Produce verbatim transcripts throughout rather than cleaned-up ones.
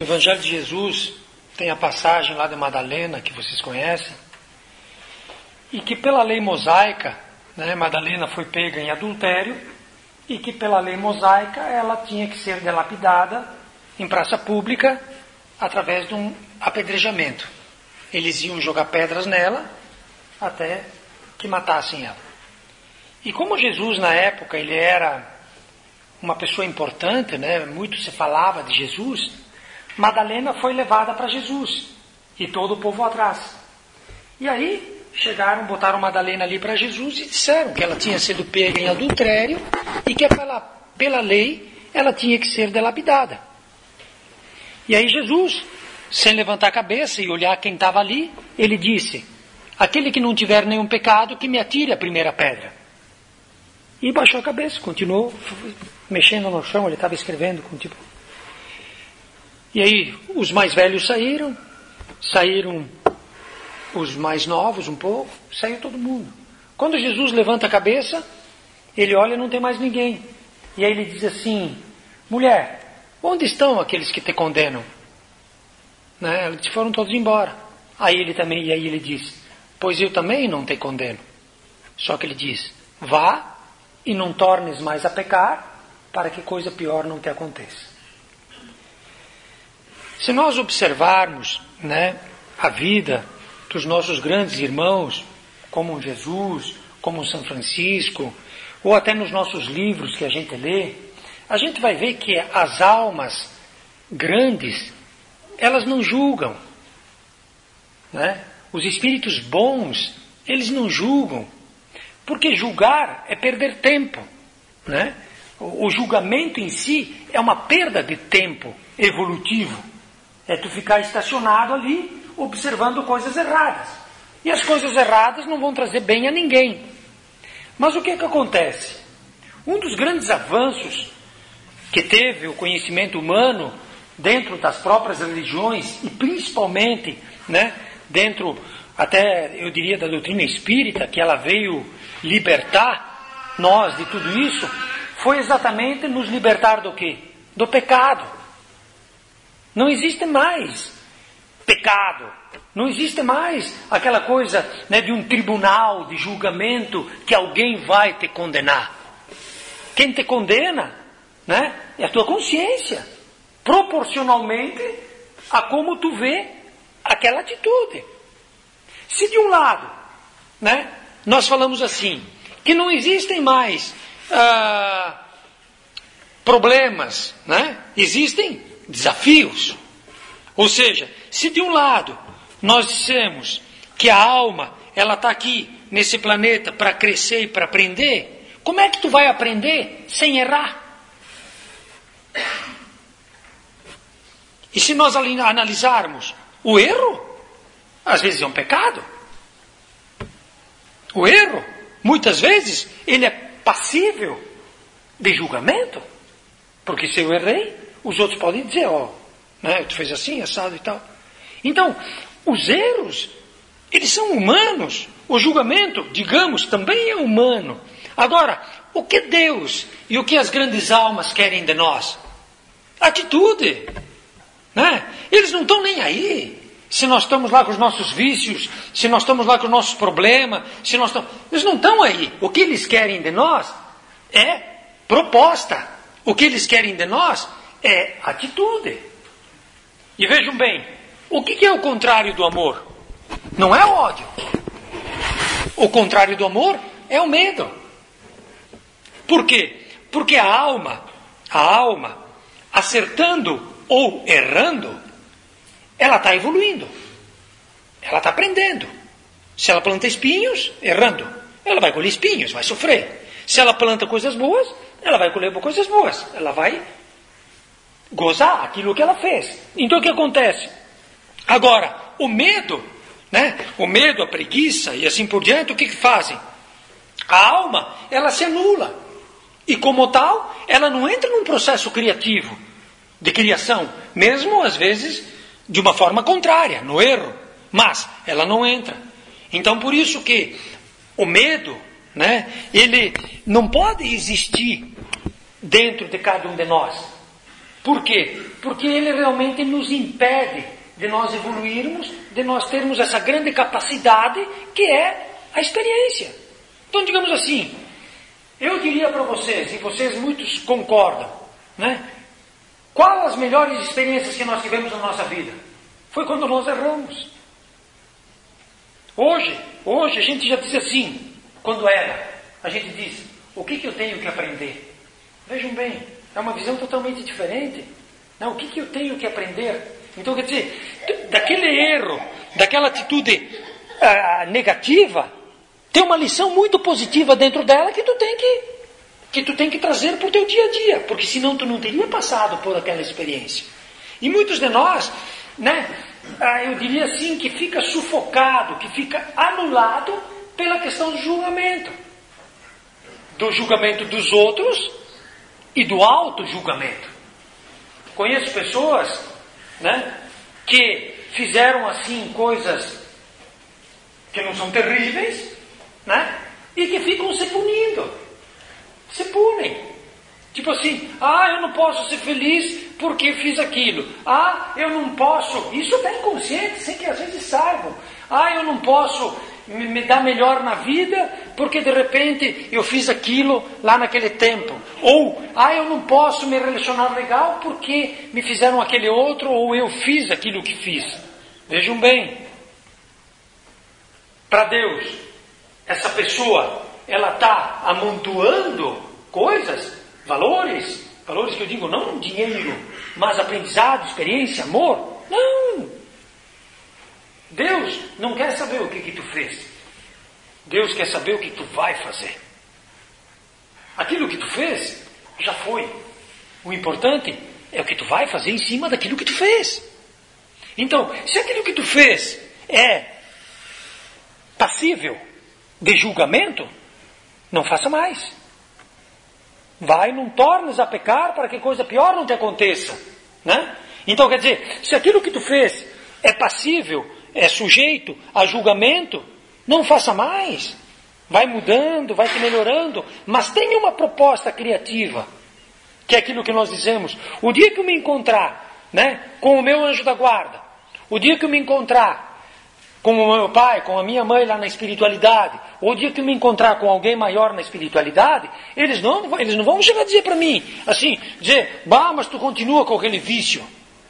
No Evangelho de Jesus tem a passagem lá de Madalena, que vocês conhecem, e que pela lei mosaica, né, Madalena foi pega em adultério, e que pela lei mosaica ela tinha que ser delapidada em praça pública através de um apedrejamento. Eles iam jogar pedras nela até que matassem ela. E como Jesus na época ele era uma pessoa importante, né, muito se falava de Jesus, Madalena foi levada para Jesus e todo o povo atrás. E aí chegaram, botaram Madalena ali para Jesus e disseram que ela tinha sido pega em adultério e que pela, pela lei ela tinha que ser delapidada. E aí Jesus, sem levantar a cabeça e olhar quem estava ali, ele disse: aquele que não tiver nenhum pecado, que me atire a primeira pedra. E baixou a cabeça, continuou mexendo no chão, ele estava escrevendo com tipo... E aí os mais velhos saíram, saíram os mais novos um pouco, saiu todo mundo. Quando Jesus levanta a cabeça, ele olha e não tem mais ninguém. E aí ele diz assim: mulher, onde estão aqueles que te condenam? Né? Eles foram todos embora. Aí ele também, e aí ele diz: pois eu também não te condeno. Só que ele diz: vá e não tornes mais a pecar, para que coisa pior não te aconteça. Se nós observarmos, né, a vida dos nossos grandes irmãos, como Jesus, como São Francisco, ou até nos nossos livros que a gente lê, a gente vai ver que as almas grandes, elas não julgam. Né? Os espíritos bons, eles não julgam. Porque julgar é perder tempo. Né? O, o julgamento em si é uma perda de tempo evolutivo. É tu ficar estacionado ali, observando coisas erradas. E as coisas erradas não vão trazer bem a ninguém. Mas o que é que acontece? Um dos grandes avanços que teve o conhecimento humano dentro das próprias religiões, e principalmente, né, dentro, até eu diria, da doutrina espírita, que ela veio libertar nós de tudo isso, foi exatamente nos libertar do quê? Do pecado. Não existe mais pecado. Não existe mais aquela coisa, né, de um tribunal de julgamento que alguém vai te condenar. Quem te condena, né, é a tua consciência, proporcionalmente a como tu vê aquela atitude. Se de um lado, né, nós falamos assim, que não existem mais ah, problemas, né, existem desafios. Ou seja, se de um lado nós dissemos que a alma ela está aqui nesse planeta para crescer e para aprender, como é que tu vai aprender sem errar? E se nós analisarmos o erro, às vezes é um pecado. O erro, muitas vezes, ele é passível de julgamento. Porque se eu errei, os outros podem dizer, ó, oh, né, tu fez assim, assado e tal. Então, os erros, eles são humanos. O julgamento, digamos, também é humano. Agora, o que Deus e o que as grandes almas querem de nós? Atitude. Né? Eles não estão nem aí. Se nós estamos lá com os nossos vícios, se nós estamos lá com os nossos problemas, se nós estamos... Eles não estão aí. O que eles querem de nós é proposta. O que eles querem de nós é atitude. E vejam bem, o que é o contrário do amor? Não é o ódio. O contrário do amor é o medo. Por quê? Porque a alma, a alma, acertando ou errando, ela está evoluindo. Ela está aprendendo. Se ela planta espinhos, errando, ela vai colher espinhos, vai sofrer. Se ela planta coisas boas, ela vai colher coisas boas. Ela vai gozar aquilo que ela fez. Então o que acontece? Agora, o medo, né? O medo, a preguiça e assim por diante, o que, que fazem? A alma, ela se anula. E como tal, ela não entra num processo criativo, de criação. Mesmo, às vezes, de uma forma contrária, no erro. Mas ela não entra. Então, por isso que o medo, né, ele não pode existir dentro de cada um de nós. Por quê? Porque ele realmente nos impede de nós evoluirmos, de nós termos essa grande capacidade que é a experiência. Então, digamos assim, eu diria para vocês, e vocês muitos concordam, né? Qual as melhores experiências que nós tivemos na nossa vida? Foi quando nós erramos. Hoje, hoje a gente já diz assim, quando era, a gente diz, o que, que eu tenho que aprender? Vejam bem, é uma visão totalmente diferente. Não, o que, que eu tenho que aprender? Então, quer dizer, daquele erro, daquela atitude ah, negativa, tem uma lição muito positiva dentro dela que tu tem que, que tu tem que trazer para o teu dia a dia, porque senão tu não teria passado por aquela experiência. E muitos de nós, né, ah, eu diria assim, que fica sufocado, que fica anulado pela questão do julgamento. Do julgamento dos outros e do auto-julgamento. Conheço pessoas, né, que fizeram assim coisas que não são terríveis, né, e que ficam se punindo. Se punem. Tipo assim, ah, eu não posso ser feliz porque fiz aquilo. Ah, eu não posso. Isso está inconsciente, sem que às vezes saibam. Ah, eu não posso me, me dar melhor na vida porque de repente eu fiz aquilo lá naquele tempo. Ou, ah, eu não posso me relacionar legal porque me fizeram aquele outro ou eu fiz aquilo que fiz. Vejam bem. Para Deus, essa pessoa, ela está amontoando coisas, valores, valores que eu digo não dinheiro, mas aprendizado, experiência, amor. Não! Deus não quer saber o que, que tu fez. Deus quer saber o que tu vai fazer. Aquilo que tu fez, já foi. O importante é o que tu vai fazer em cima daquilo que tu fez. Então, se aquilo que tu fez é passível de julgamento, não faça mais. Vai, não tornes a pecar para que coisa pior não te aconteça. Né? Então, quer dizer, se aquilo que tu fez é passível, é sujeito a julgamento, não faça mais. Vai mudando, vai te melhorando, mas tenha uma proposta criativa, que é aquilo que nós dizemos. O dia que eu me encontrar, né, com o meu anjo da guarda, o dia que eu me encontrar com o meu pai, com a minha mãe lá na espiritualidade, ou o dia que eu me encontrar com alguém maior na espiritualidade, eles não, eles não vão chegar a dizer para mim, assim, dizer, bah, mas tu continua com aquele vício.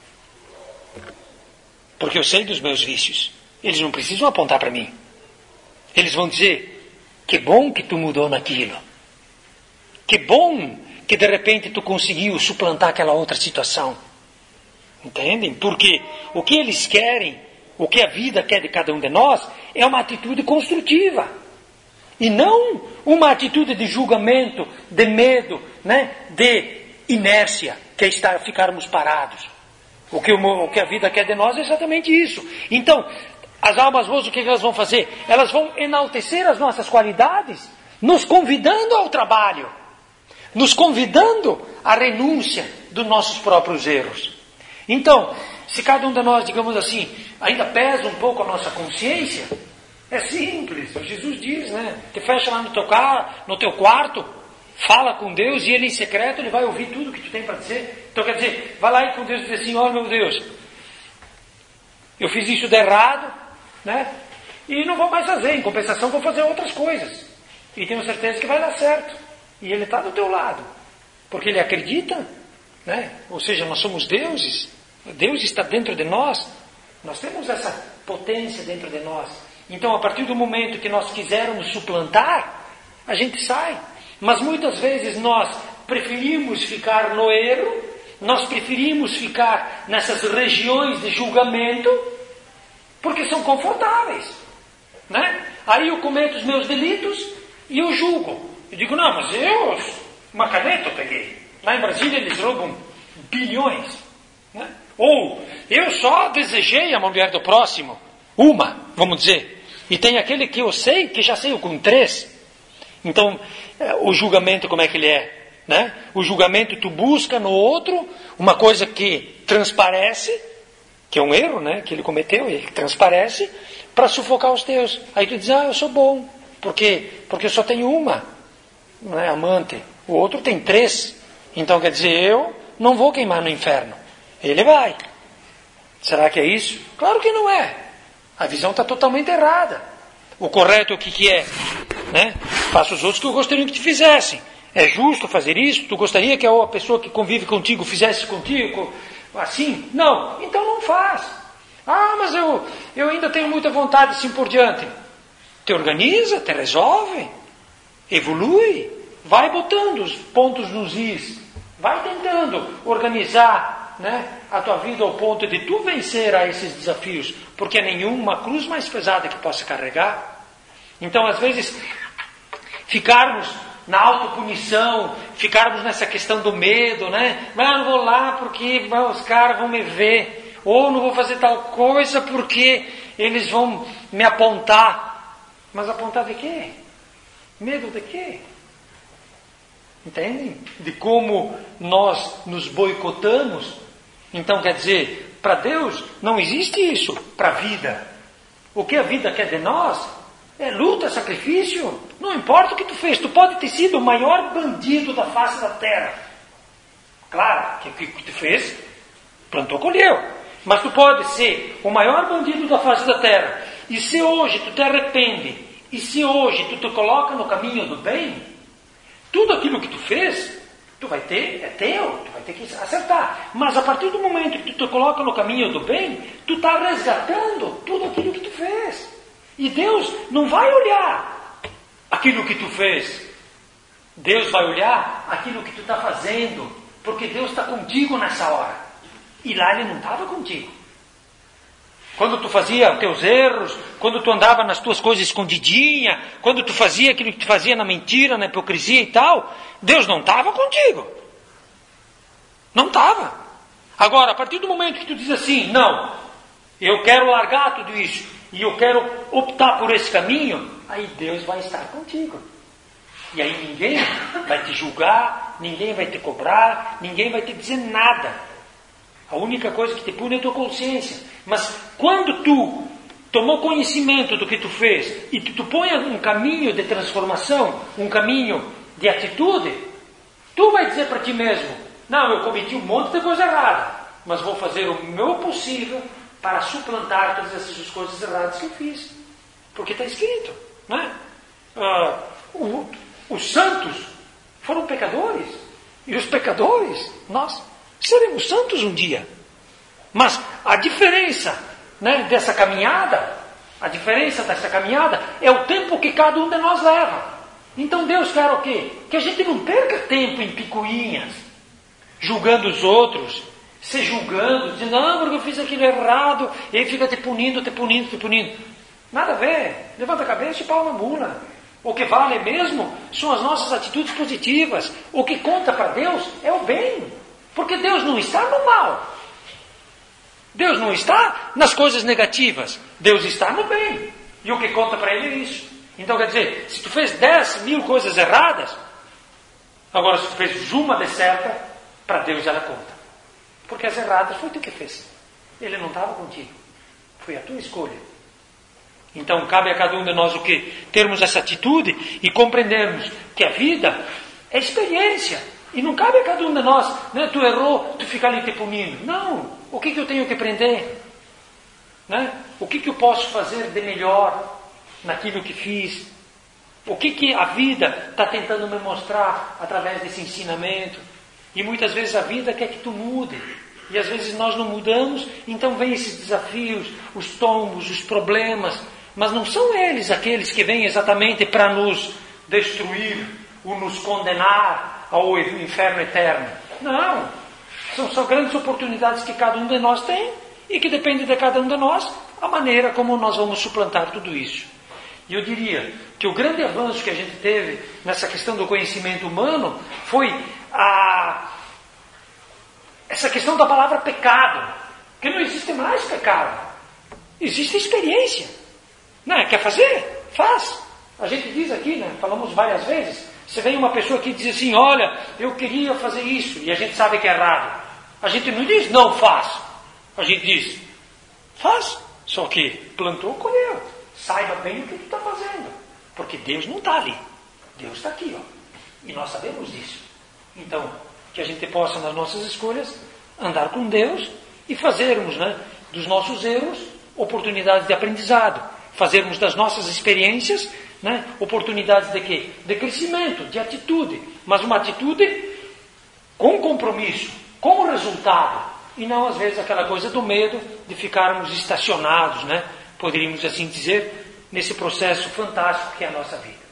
Porque eu sei dos meus vícios. Eles não precisam apontar para mim. Eles vão dizer, que bom que tu mudou naquilo. Que bom que de repente tu conseguiu suplantar aquela outra situação. Entendem? Porque o que eles querem, o que a vida quer de cada um de nós, é uma atitude construtiva. E não uma atitude de julgamento, de medo, né? De inércia, que é estar, ficarmos parados. O que, o, o que a vida quer de nós é exatamente isso. Então, as almas boas, o que elas vão fazer? Elas vão enaltecer as nossas qualidades, nos convidando ao trabalho, nos convidando à renúncia dos nossos próprios erros. Então, se cada um de nós, digamos assim, ainda pesa um pouco a nossa consciência, é simples. Jesus diz, né? Te fecha lá no teu carro, no teu quarto, fala com Deus e Ele em secreto, Ele vai ouvir tudo o que tu tem para dizer. Então quer dizer, vai lá e com Deus diz assim, olha meu Deus, eu fiz isso de errado, né? E não vou mais fazer, em compensação vou fazer outras coisas. E tenho certeza que vai dar certo. E Ele está do teu lado. Porque Ele acredita, né? Ou seja, nós somos deuses. Deus está dentro de nós. Nós temos essa potência dentro de nós. Então, a partir do momento que nós quisermos suplantar, a gente sai. Mas muitas vezes nós preferimos ficar no erro, nós preferimos ficar nessas regiões de julgamento, porque são confortáveis. Né? Aí eu cometo os meus delitos e eu julgo. Eu digo, não, mas eu, uma caneta eu peguei. Lá em Brasília eles roubam bilhões. Né? Ou, eu só desejei a mulher do próximo, uma, vamos dizer. E tem aquele que eu sei, que já sei com três. Então, o julgamento como é que ele é? Né? O julgamento tu busca no outro uma coisa que transparece, que é um erro, né? Que ele cometeu, ele transparece, para sufocar os teus. Aí tu diz, ah, eu sou bom. Por quê? Porque eu só tenho uma, né, amante. O outro tem três. Então quer dizer, eu não vou queimar no inferno. Ele vai. Será que é isso? Claro que não é. A visão está totalmente errada. O correto, o que, que é? Né? Faça os outros que eu gostaria que te fizessem. É justo fazer isso? Tu gostaria que a pessoa que convive contigo fizesse contigo assim? Não. Então não faz. Ah, mas eu, eu ainda tenho muita vontade assim por diante. Te organiza, te resolve, evolui, vai botando os pontos nos is, vai tentando organizar, né, a tua vida ao ponto de tu vencer a esses desafios, porque nenhuma cruz mais pesada que possa carregar. Então, às vezes, ficarmos na autopunição, ficarmos nessa questão do medo, né? Mas eu não vou lá porque os caras vão me ver, ou não vou fazer tal coisa porque eles vão me apontar. Mas apontar de quê? Medo de quê? Entendem? De como nós nos boicotamos. Então, quer dizer, para Deus não existe isso, para a vida. O que a vida quer de nós é luta, sacrifício. Não importa o que tu fez, tu pode ter sido o maior bandido da face da terra. Claro, que o que tu fez, plantou, colheu. Mas tu pode ser o maior bandido da face da terra. E se hoje tu te arrepende, e se hoje tu te coloca no caminho do bem, tudo aquilo que tu fez, tu vai ter, é teu, tu vai ter que acertar. Mas a partir do momento que tu te coloca no caminho do bem, tu está resgatando tudo aquilo que tu fez. E Deus não vai olhar aquilo que tu fez. Deus vai olhar aquilo que tu está fazendo, porque Deus está contigo nessa hora. E lá Ele não estava contigo. Quando tu fazia os teus erros, quando tu andava nas tuas coisas escondidinha, quando tu fazia aquilo que tu fazia na mentira, na hipocrisia e tal, Deus não estava contigo. Não estava. Agora, a partir do momento que tu diz assim, não, eu quero largar tudo isso, e eu quero optar por esse caminho, aí Deus vai estar contigo. E aí ninguém vai te julgar, ninguém vai te cobrar, ninguém vai te dizer nada. A única coisa que te pune é a tua consciência. Mas quando tu tomou conhecimento do que tu fez e tu, tu põe um caminho de transformação, um caminho de atitude, tu vai dizer para ti mesmo, não, eu cometi um monte de coisa errada, mas vou fazer o meu possível para suplantar todas essas coisas erradas que eu fiz. Porque está escrito, não é? Ah, o, os santos foram pecadores. E os pecadores, nós seremos santos um dia. Mas a diferença, né, dessa caminhada, a diferença dessa caminhada é o tempo que cada um de nós leva. Então Deus quer o quê? Que a gente não perca tempo em picuinhas, julgando os outros, se julgando, dizendo, não, porque eu fiz aquilo errado, e ele fica te punindo, te punindo, te punindo. Nada a ver. Levanta a cabeça e pau na mula. O que vale mesmo são as nossas atitudes positivas. O que conta para Deus é o bem. Porque Deus não está no mal. Deus não está nas coisas negativas. Deus está no bem. E o que conta para Ele é isso. Então quer dizer, se tu fez dez mil coisas erradas, agora se tu fez uma de certa, para Deus ela conta. Porque as erradas foi tu que fez. Ele não estava contigo. Foi a tua escolha. Então cabe a cada um de nós o quê? Termos essa atitude e compreendermos que a vida é experiência. E não cabe a cada um de nós, né? Tu errou, tu fica ali te punindo. Não. O que, que eu tenho que aprender? Né? O que, que eu posso fazer de melhor naquilo que fiz? O que, que a vida está tentando me mostrar através desse ensinamento? E muitas vezes a vida quer que tu mude. E às vezes nós não mudamos, então vem esses desafios, os tombos, os problemas. Mas não são eles aqueles que vêm exatamente para nos destruir ou nos condenar ao inferno eterno. Não. São só grandes oportunidades que cada um de nós tem e que depende de cada um de nós a maneira como nós vamos suplantar tudo isso. E eu diria que o grande avanço que a gente teve nessa questão do conhecimento humano foi a, essa questão da palavra pecado. Que não existe mais pecado. Existe experiência. Não é? Quer fazer? Faz. A gente diz aqui, né? Falamos várias vezes. Você vem uma pessoa que diz assim, olha, eu queria fazer isso, e a gente sabe que é errado. A gente não diz, não faz. A gente diz, faz. Só que plantou, colheu. Saiba bem o que tu está fazendo. Porque Deus não está ali. Deus está aqui, ó. E nós sabemos disso. Então, que a gente possa, nas nossas escolhas, andar com Deus e fazermos, né, dos nossos erros oportunidades de aprendizado, fazermos das nossas experiências, né, oportunidades de quê? De crescimento, de atitude, mas uma atitude com compromisso, com resultado, e não às vezes aquela coisa do medo de ficarmos estacionados, né, poderíamos assim dizer, nesse processo fantástico que é a nossa vida.